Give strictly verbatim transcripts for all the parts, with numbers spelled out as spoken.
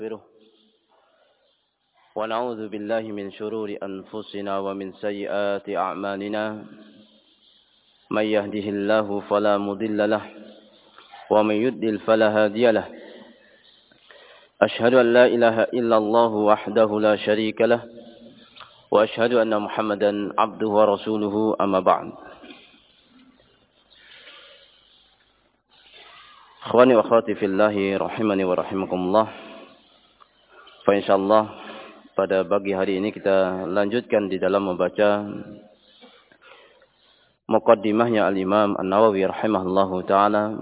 ونستغفره ونعوذ بالله من شرور أنفسنا ومن سيئات أعمالنا من يهده الله فلا مضل له ومن يضلل فلا هادي له أشهد أن لا إله إلا الله وحده لا شريك له وأشهد أن محمدا عبده ورسوله أما بعد. Akhwani wa akhwati fillahi rahimani wa rahimakumullah. Fa insyaallah pada pagi hari ini kita lanjutkan di dalam membaca muqaddimahnya Al-Imam An-Nawawi rahimahullahu taala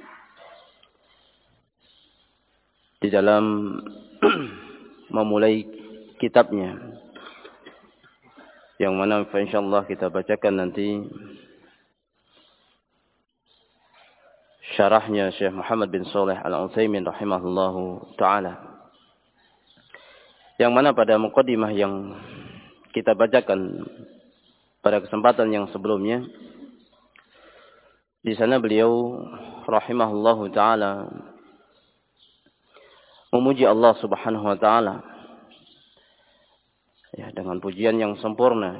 di dalam memulai kitabnya, yang mana fa insyaallah kita bacakan nanti syarahnya Syekh Muhammad bin Shalih Al-Utsaimin rahimahullahu taala, yang mana pada muqaddimah yang kita bacakan pada kesempatan yang sebelumnya, di sana beliau rahimahullahu taala memuji Allah Subhanahu wa taala ya dengan pujian yang sempurna.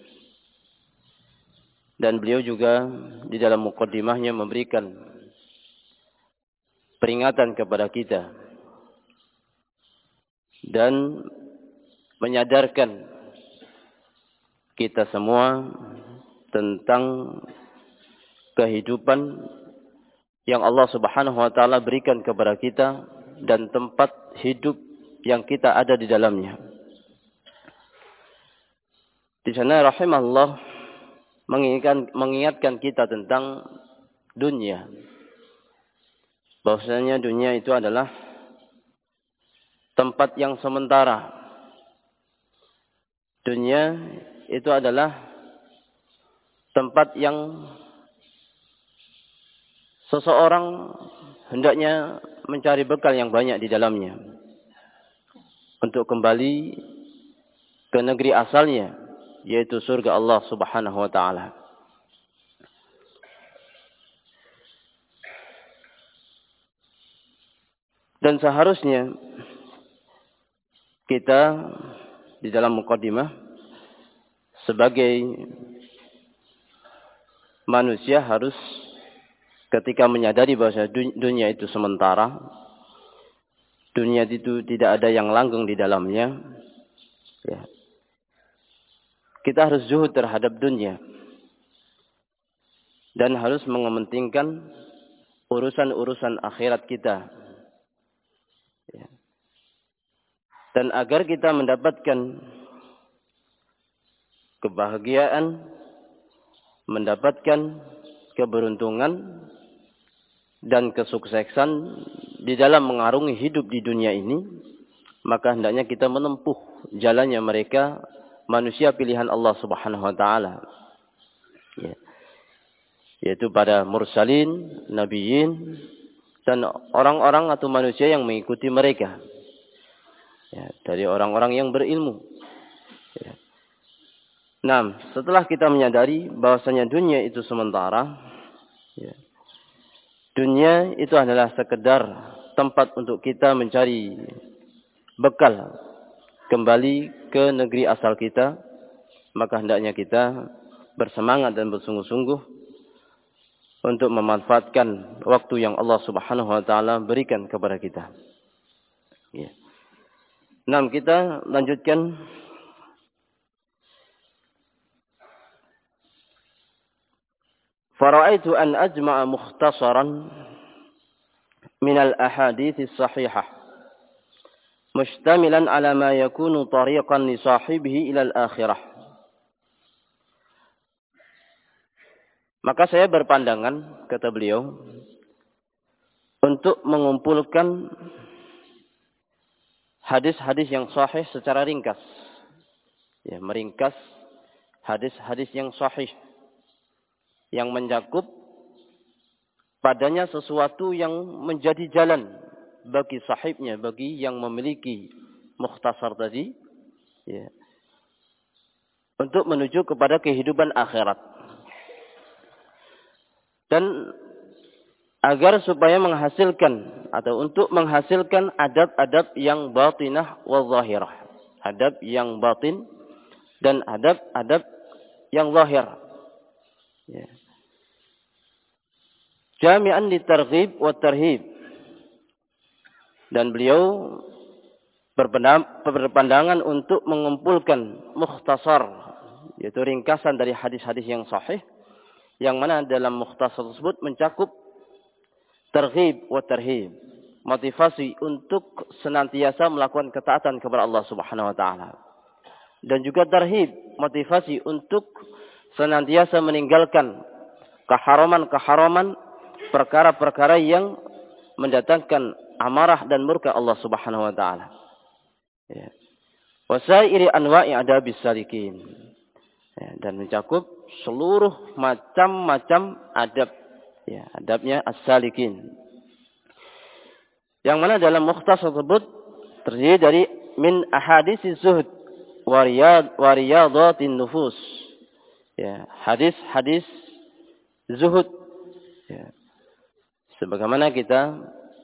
Dan beliau juga di dalam muqaddimahnya memberikan peringatan kepada kita dan menyadarkan kita semua tentang kehidupan yang Allah Subhanahu wa taala berikan kepada kita dan tempat hidup yang kita ada di dalamnya. Di sana rahimahullah mengingatkan, mengingatkan kita tentang dunia. Bahwasanya dunia itu adalah tempat yang sementara. Dunia itu adalah tempat yang seseorang hendaknya mencari bekal yang banyak di dalamnya untuk kembali ke negeri asalnya, yaitu surga Allah Subhanahu wa taala. Dan seharusnya kita di dalam muqaddimah sebagai manusia harus ketika menyadari bahwa dunia itu sementara, dunia itu tidak ada yang langgeng di dalamnya, ya, kita harus zuhud terhadap dunia dan harus mengementingkan urusan-urusan akhirat kita. Ya. Dan agar kita mendapatkan kebahagiaan, mendapatkan keberuntungan dan kesuksesan di dalam mengarungi hidup di dunia ini, maka hendaknya kita menempuh jalannya mereka manusia pilihan Allah Subhanahu wa taala. Ya. Yaitu para mursalin, nabiyin, dan orang-orang atau manusia yang mengikuti mereka, ya, dari orang-orang yang berilmu. Ya. Nah, setelah kita menyadari bahwasanya dunia itu sementara, ya, dunia itu adalah sekedar tempat untuk kita mencari bekal kembali ke negeri asal kita, maka hendaknya kita bersemangat dan bersungguh-sungguh untuk memanfaatkan waktu yang Allah Subhanahu wa taala berikan kepada kita. Ya. Nah, kita lanjutkan fara'aitu an ajma'a mukhtasaran min al-ahadits as-sahihah mushtamilan ala ma yakunu tariqan li sahibihi ila al-akhirah. Maka saya berpandangan, kata beliau, untuk mengumpulkan hadis-hadis yang sahih secara ringkas. Ya, meringkas hadis-hadis yang sahih yang mencakup padanya sesuatu yang menjadi jalan bagi sahibnya, bagi yang memiliki mukhtasar tadi, ya, untuk menuju kepada kehidupan akhirat. Dan agar supaya menghasilkan atau untuk menghasilkan adab-adab yang batinah wa zahirah. Adab yang batin dan adab-adab yang zahir. Ya. Jami'an litarghib wa tarhib. Dan beliau berpandangan untuk mengumpulkan mukhtasar, yaitu ringkasan dari hadis-hadis yang sahih, yang mana dalam mukhtasar tersebut mencakup targhib wa tarhib, motivasi untuk senantiasa melakukan ketaatan kepada Allah Subhanahu wa taala. Dan juga tarhib, motivasi untuk senantiasa meninggalkan keharaman-keharaman, perkara-perkara yang mendatangkan amarah dan murka Allah Subhanahu wa taala. Ya. Wasairi anwa'i adabis salikin. Ya, dan mencakup seluruh macam-macam adab, ya, adabnya as-salikin. Yang mana dalam mukhtasar tersebut terdiri dari min ahaditsi zuhd wa riyad wa riyadatin nufus. Ya, hadis-hadis zuhud. Ya. Sebagaimana kita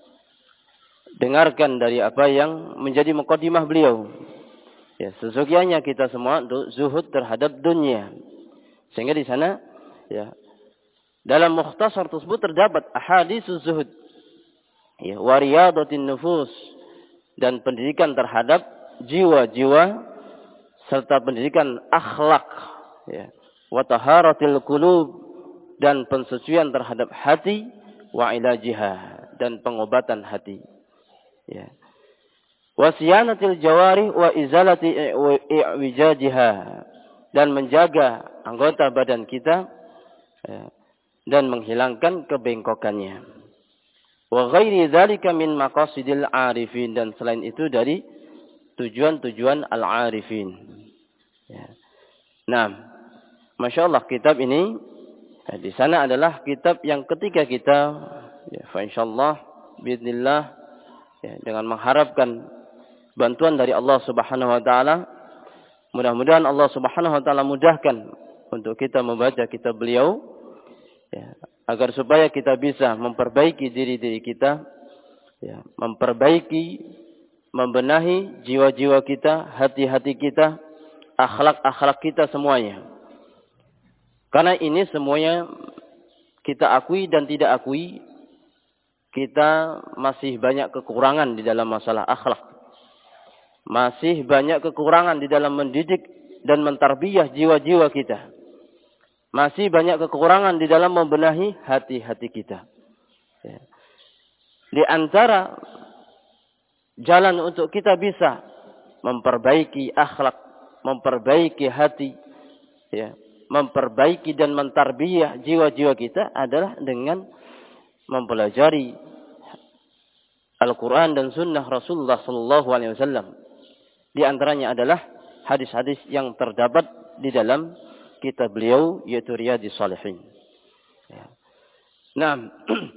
dengarkan dari apa yang menjadi mukadimah beliau. Ya, sesungguhnya kita semua zuhud terhadap dunia. Sehingga di sana, ya, dalam mukhtasar tersebut terdapat ahaditsus zuhud, ya, wa riyadatin nufus, dan pendidikan terhadap jiwa-jiwa serta pendidikan akhlak, ya, wa taharatil qulub, dan pensucian terhadap hati, wa ilajiha, dan pengobatan hati. Ya. Wasiyanatil jawari wa izalati i'wijajiha, dan menjaga anggota badan kita, ya, dan menghilangkan kebengkokannya. Wa ghairi dzalika min maqasidil arifin, dan selain itu dari tujuan-tujuan al-arifin. Ya. Nah, Masya Allah, kitab ini, ya, di sana adalah kitab yang ketiga kita, ya, fa insyaallah biidznillah, ya, dengan mengharapkan bantuan dari Allah Subhanahu wa taala, mudah-mudahan Allah Subhanahu wa taala mudahkan untuk kita membaca kitab beliau, ya, agar supaya kita bisa memperbaiki diri-diri kita, ya, memperbaiki, membenahi jiwa-jiwa kita, hati-hati kita, akhlak-akhlak kita semuanya. Karena ini semuanya kita akui dan tidak akui, kita masih banyak kekurangan di dalam masalah akhlak. Masih banyak kekurangan di dalam mendidik dan mentarbiyah jiwa-jiwa kita. Masih banyak kekurangan di dalam membenahi hati-hati kita. Ya. Di antara jalan untuk kita bisa memperbaiki akhlak, memperbaiki hati, ya, memperbaiki dan mentarbiyah jiwa-jiwa kita adalah dengan mempelajari Al-Quran dan Sunnah Rasulullah Sallallahu Alaihi Wasallam. Di antaranya adalah hadis-hadis yang terdapat di dalam kitab beliau, yaitu Riyadhis Shalihin. Ya. Nah,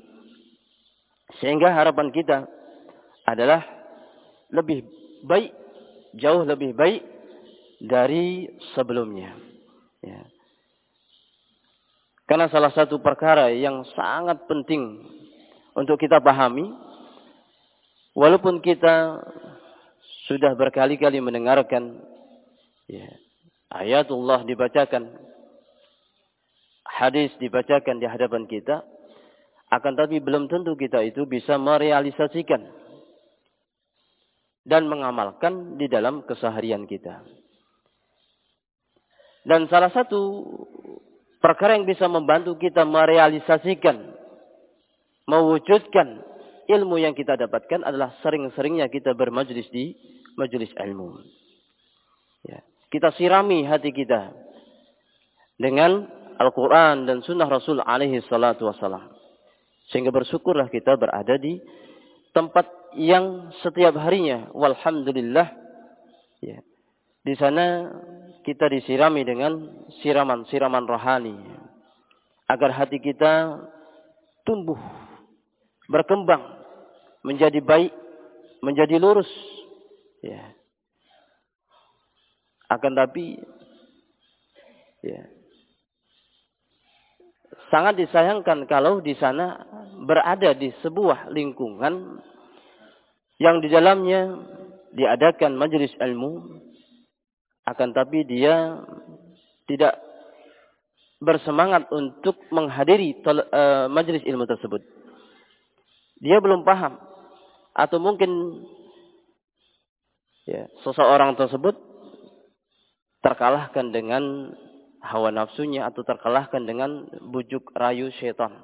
sehingga harapan kita adalah lebih baik, jauh lebih baik dari sebelumnya. Ya. Karena salah satu perkara yang sangat penting untuk kita pahami, walaupun kita sudah berkali-kali mendengarkan, ya, ayatullah dibacakan, hadis dibacakan di hadapan kita, akan tapi belum tentu kita itu bisa merealisasikan dan mengamalkan di dalam keseharian kita. Dan salah satu perkara yang bisa membantu kita merealisasikan, mewujudkan ilmu yang kita dapatkan adalah sering-seringnya kita bermajlis di majelis ilmu. Ya. Kita sirami hati kita dengan Al-Quran dan Sunnah Rasul alaihi salatu wassalam. Sehingga bersyukurlah kita berada di tempat yang setiap harinya, walhamdulillah, ya, di sana kita disirami dengan siraman-siraman rohani, agar hati kita tumbuh, berkembang, menjadi baik, menjadi lurus. Ya. Akan tapi, ya, sangat disayangkan kalau di sana berada di sebuah lingkungan yang di dalamnya diadakan majelis ilmu, akan tapi dia tidak bersemangat untuk menghadiri uh, majelis ilmu tersebut. Dia belum paham, atau mungkin ya, seseorang tersebut terkalahkan dengan hawa nafsunya atau terkalahkan dengan bujuk rayu syaitan.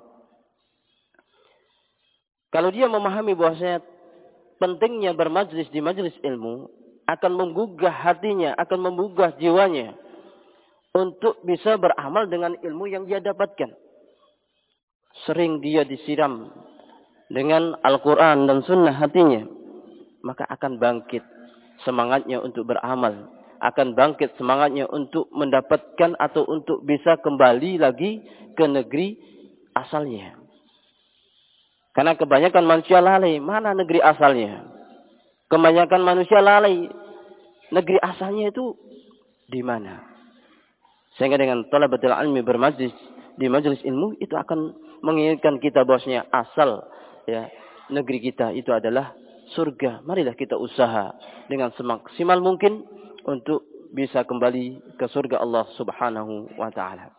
Kalau dia memahami bahwasanya pentingnya bermajlis di majelis ilmu akan menggugah hatinya, akan menggugah jiwanya untuk bisa beramal dengan ilmu yang dia dapatkan. Sering dia disiram dengan Al-Quran dan Sunnah hatinya, maka akan bangkit semangatnya untuk beramal, akan bangkit semangatnya untuk mendapatkan atau untuk bisa kembali lagi ke negeri asalnya. Karena kebanyakan manusia lalai, mana negeri asalnya? Kebanyakan manusia lalai, negeri asalnya itu di mana? Sehingga dengan talabatul ilmi bermajlis di majelis ilmu itu akan mengingatkan kita bahwasanya asal ya negeri kita itu adalah surga. Marilah kita usaha dengan semaksimal mungkin untuk bisa kembali ke surga Allah Subhanahu wa taala.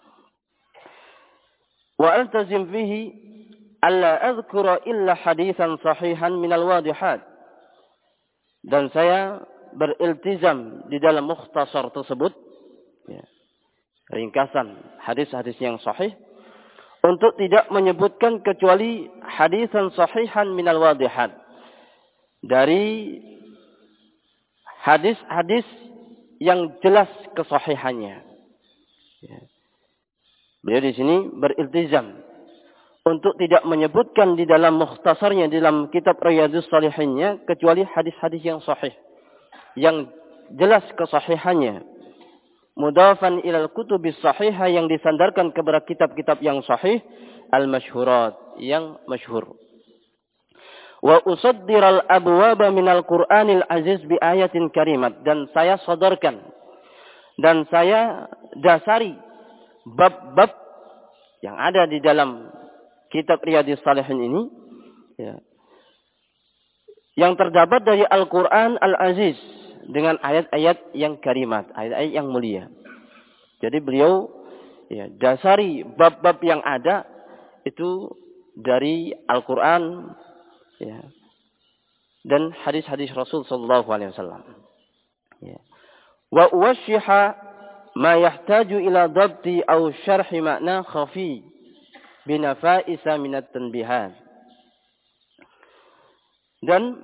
Wa altazim fihi alla adhkura illa haditsan sahihan minal wadihat. Dan saya beriltizam di dalam mukhtasar tersebut ya, ringkasan hadis-hadis yang sahih, untuk tidak menyebutkan kecuali hadisan sahihan minal wadihat, dari hadis-hadis yang jelas kesahihannya. Ya. Beliau di sini beriltizam untuk tidak menyebutkan di dalam mukhtasarnya, di dalam kitab Riyadhus Shalihinnya, kecuali hadis-hadis yang sahih, yang jelas kesahihannya. Mudafan ilal kutubis sahihah, yang disandarkan kepada kitab-kitab yang sahih, al-masyhurat, yang masyhur. Wa usaddiral abwaba minal Qur'anil aziz bi ayatin karimat, dan saya sadarkan dan saya dasari bab-bab yang ada di dalam kitab Riyadhus Shalihin ini ya, yang terdapat dari Al-Qur'an Al-Aziz dengan ayat-ayat yang karimat, ayat-ayat yang mulia. Jadi beliau ya, dasari bab-bab yang ada itu dari Al-Quran ya, dan hadis-hadis Rasul Sallallahu Alaihi Wasallam. Ya. Wa uwashiha ma yahtaju ila dabti au syarhi makna khafi binafaisa minat tanbihat. Dan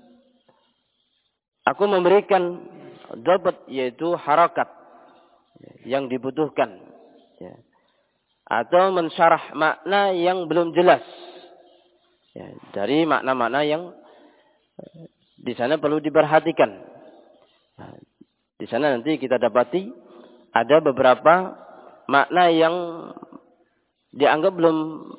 aku memberikan dabat, yaitu harakat yang dibutuhkan ya, atau mensyarah makna yang belum jelas ya, dari makna-makna yang di sana perlu diperhatikan. Nah, di sana nanti kita dapati ada beberapa makna yang dianggap belum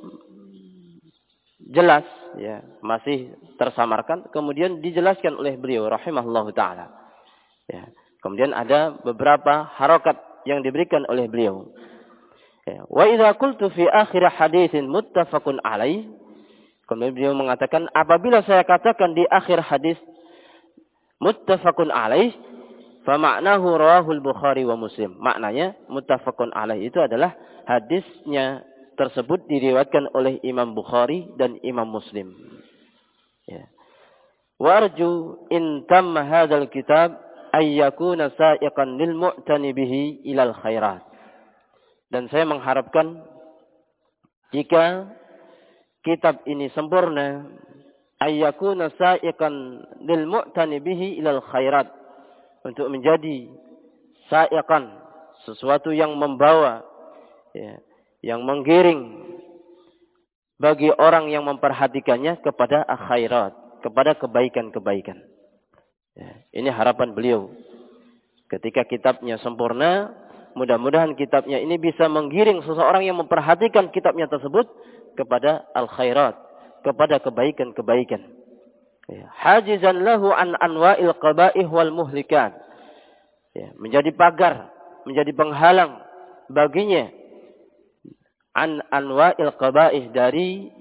jelas ya, masih tersamarkan, kemudian dijelaskan oleh beliau rahimahullahu taala. Ya, kemudian ada beberapa harakat yang diberikan oleh beliau. Ya, wa idza qultu fi akhir haditsin muttafaqun alaih, kemudian beliau mengatakan, apabila saya katakan di akhir hadis muttafaqun alaih, fa ma'nahu rawahul Bukhari wa Muslim. Maknanya muttafaqun alaih itu adalah hadisnya tersebut diriwayatkan oleh Imam Bukhari dan Imam Muslim. Ya. Wa arju in tamma hadzal kitab ay yakuna sa'iqan lil mu'tani bihi ilal khairat. Dan saya mengharapkan jika kitab ini sempurna, ay yakuna sa'iqan lil mu'tani bihi ilal khairat, untuk menjadi sa'iqan, sesuatu yang membawa ya, yang menggiring bagi orang yang memperhatikannya kepada akhirat, kepada kebaikan-kebaikan. Ya, ini harapan beliau. Ketika kitabnya sempurna, mudah-mudahan kitabnya ini bisa menggiring seseorang yang memperhatikan kitabnya tersebut kepada al-khairat, kepada kebaikan-kebaikan. Ya, hajizan lahu an anwa'il qaba'ih wal muhlikat. Ya, menjadi pagar, menjadi penghalang baginya an anwa'il qaba'ih, dari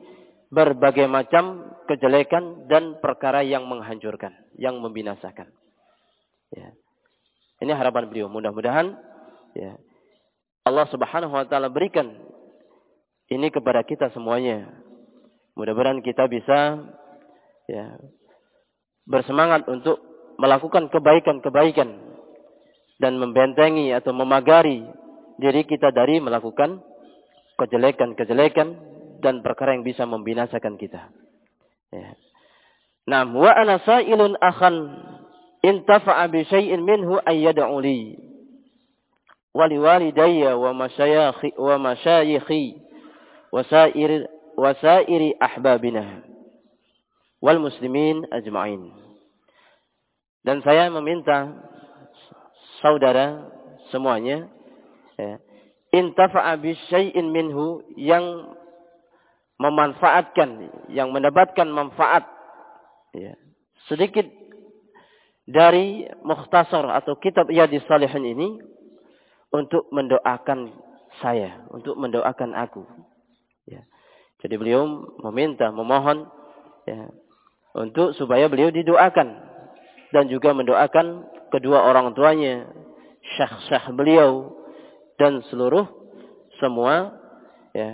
berbagai macam kejelekan dan perkara yang menghancurkan, yang membinasakan. Ya. Ini harapan beliau. Mudah-mudahan ya, Allah Subhanahu wa taala berikan ini kepada kita semuanya. Mudah-mudahan kita bisa ya, bersemangat untuk melakukan kebaikan-kebaikan dan membentengi atau memagari diri kita dari melakukan kejelekan-kejelekan dan perkara yang bisa membinasakan kita. Ya. Nah, wa ana sa'ilun akhan intafa'a bi syai'in minhu ayyad'u li wa liwalidayya wa masyayikhi wa masyayikhi wa sa'ir wa sa'iri ahbabina wal muslimin ajma'in. Dan saya meminta saudara semuanya ya, intafa'a bi syai'in minhu, yang memanfaatkan, yang mendapatkan manfaat ya, sedikit dari mukhtasar atau kitab Riyadhis Shalihin ini untuk mendoakan saya, untuk mendoakan aku. Ya. Jadi beliau meminta, memohon ya, untuk supaya beliau didoakan dan juga mendoakan kedua orang tuanya, syekh-syekh beliau dan seluruh semua ya,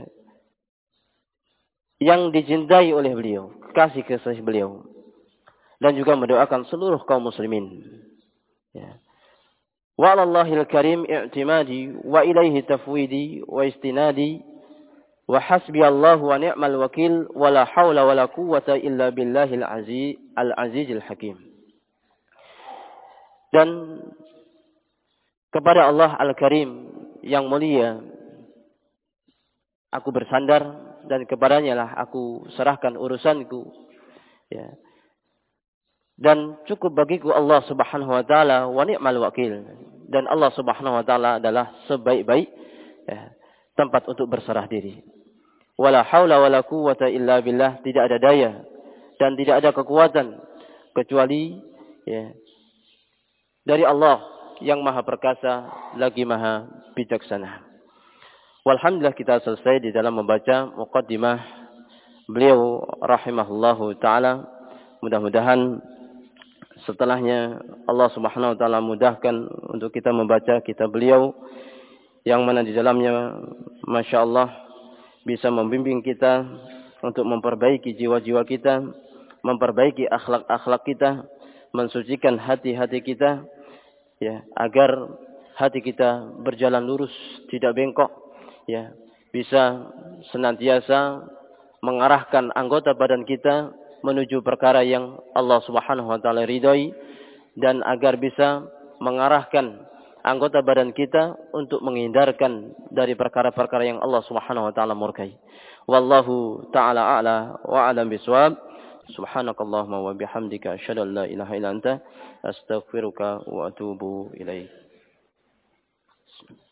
yang dicintai oleh beliau, kasih kasih beliau, dan juga mendoakan seluruh kaum muslimin. Ya. Wa 'alallahil karim i'timadi wa ilaihi tafwidi wa istinadi wa hasbiyallahu wa ni'mal wakil wa la haula wa la quwwata illa billahil aziz al-azizil hakim. Dan kepada Allah Al-Karim yang mulia aku bersandar, dan kepadanya lah aku serahkan urusanku. Ya. Dan cukup bagiku Allah Subhanahu wa taala wa ni'mal wakil. Dan Allah Subhanahu wa taala adalah sebaik-baik ya, tempat untuk berserah diri. Wala haula wala quwwata illa billah, tidak ada daya dan tidak ada kekuatan kecuali ya, dari Allah yang Maha Perkasa lagi Maha Bijaksana. Walhamdulillah, kita selesai di dalam membaca muqaddimah beliau rahimahullahu taala. Mudah-mudahan setelahnya Allah Subhanahu wa taala mudahkan untuk kita membaca kitab beliau yang mana di dalamnya masyaallah bisa membimbing kita untuk memperbaiki jiwa-jiwa kita, memperbaiki akhlak-akhlak kita, mensucikan hati-hati kita ya, agar hati kita berjalan lurus, tidak bengkok ya, bisa senantiasa mengarahkan anggota badan kita menuju perkara yang Allah Subhanahu wa taala ridhoi, dan agar bisa mengarahkan anggota badan kita untuk menghindarkan dari perkara-perkara yang Allah Subhanahu wa taala murkai. Wallahu taala a'la wa a'lam bisawab. Subhanakallahumma wa bihamdika asyhadu an la ilaha illa anta astaghfiruka wa atubu ilaik.